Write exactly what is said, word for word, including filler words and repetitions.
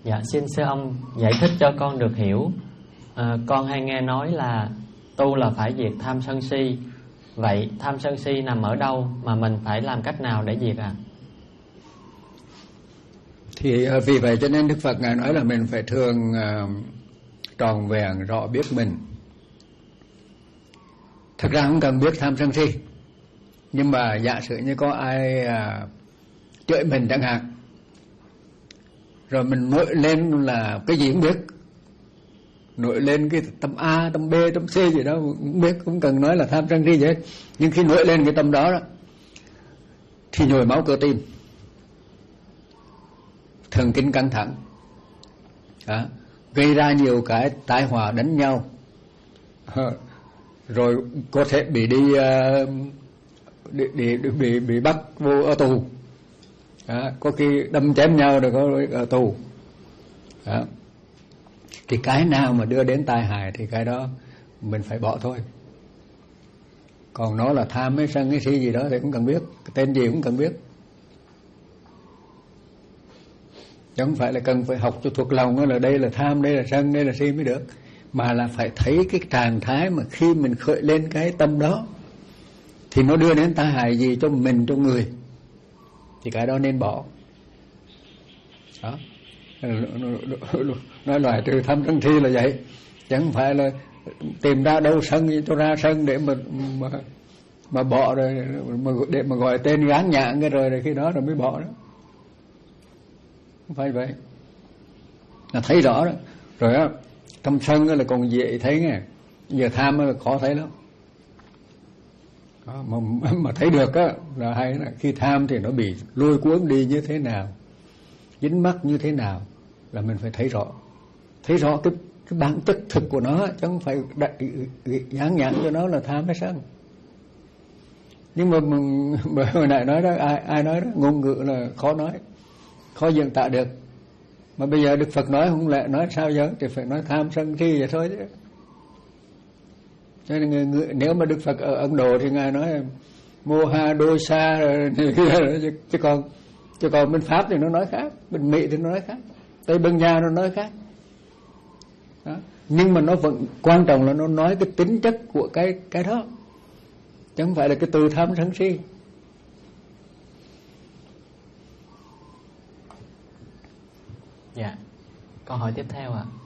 Dạ, xin sư ông giải thích cho con được hiểu. à, Con hay nghe nói là tu là phải diệt tham sân si. Vậy tham sân si nằm ở đâu, mà mình phải làm cách nào để diệt à? Thì vì vậy cho nên Đức Phật Ngài nói là mình phải thường uh, tròn vẹn rõ biết mình. Thật ra không cần biết tham sân si, nhưng mà giả sử như có ai uh, chửi mình chẳng hạn, rồi mình nổi lên là cái gì cũng biết, nổi lên cái tâm A, tâm B, tâm C gì đó cũng biết, không cần nói là tham sân si gì hết. Nhưng khi nổi lên cái tâm đó, đó thì nhồi máu cơ tim, thần kinh căng thẳng, đó, gây ra nhiều cái tai họa đánh nhau, rồi có thể bị đi uh, đi, đi, đi, bị bị bắt vô ở tù, đó, có khi đâm chém nhau rồi có ở tù, đó. Thì cái nào mà đưa đến tai hại thì cái đó mình phải bỏ thôi. Còn nó là tham hay sân hay si gì đó thì cũng cần biết, tên gì cũng cần biết, chứ không phải là cần phải học cho thuộc lòng là đây là tham, đây là sân, đây là si mới được, mà là phải thấy cái trạng thái mà khi mình khởi lên cái tâm đó thì nó đưa đến tai hại gì cho mình, cho người, thì cái đó nên bỏ. Đó, nói loại trừ tham sân si là vậy, chẳng phải là tìm ra đâu sân cho ra sân để mà mà, mà bỏ rồi, mà để mà gọi tên gán nhãn cái rồi, rồi khi đó rồi mới bỏ đó. Không phải vậy, là thấy rõ đó. Rồi á, trong sân là còn dễ thấy nghe, giờ tham là khó thấy lắm. Đó, mà, mà thấy được á là hay là khi tham thì nó bị lôi cuốn đi như thế nào, dính mắc như thế nào, là mình phải thấy rõ, thấy rõ cái, cái bản chất thực của nó, chứ không phải dán nhãn cho nó là tham hay sân. Nhưng mà mình, hồi nãy nói đó, ai ai nói đó, ngôn ngữ là khó nói, khó diễn tả được. Mà bây giờ Đức Phật nói không lẽ nói sao giờ, thì phải nói tham sân si vậy thôi chứ. Cho nên người, người, nếu mà Đức Phật ở Ấn Độ thì Ngài nói moha dosa chứ, chứ còn chứ còn bên Pháp thì nó nói khác, bên Mỹ thì nó nói khác, Tây Ban Nha nó nói khác. Đó. Nhưng mà nó vẫn quan trọng là nó nói cái tính chất của cái cái đó, chứ không phải là cái từ tham sân si. Dạ. Câu hỏi tiếp theo ạ. À.